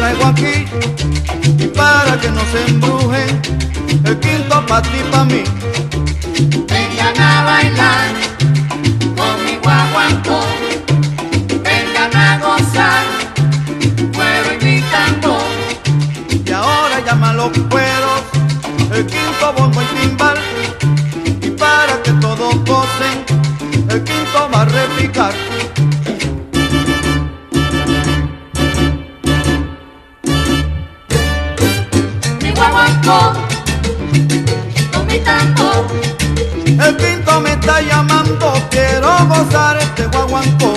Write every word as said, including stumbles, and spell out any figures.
traigo aquí y para que no se embrujen, el quinto pa' ti, pa' mí. Vengan a bailar con mi guaguancó, vengan a gozar, cuero y mi tambor. Y ahora llaman los cueros, el quinto bombo y timbal, y para que todos gocen, el quinto va a repicar. Mi guaguancó, con mi tambor. El quinto me está llamando, quiero gozar este guaguancó.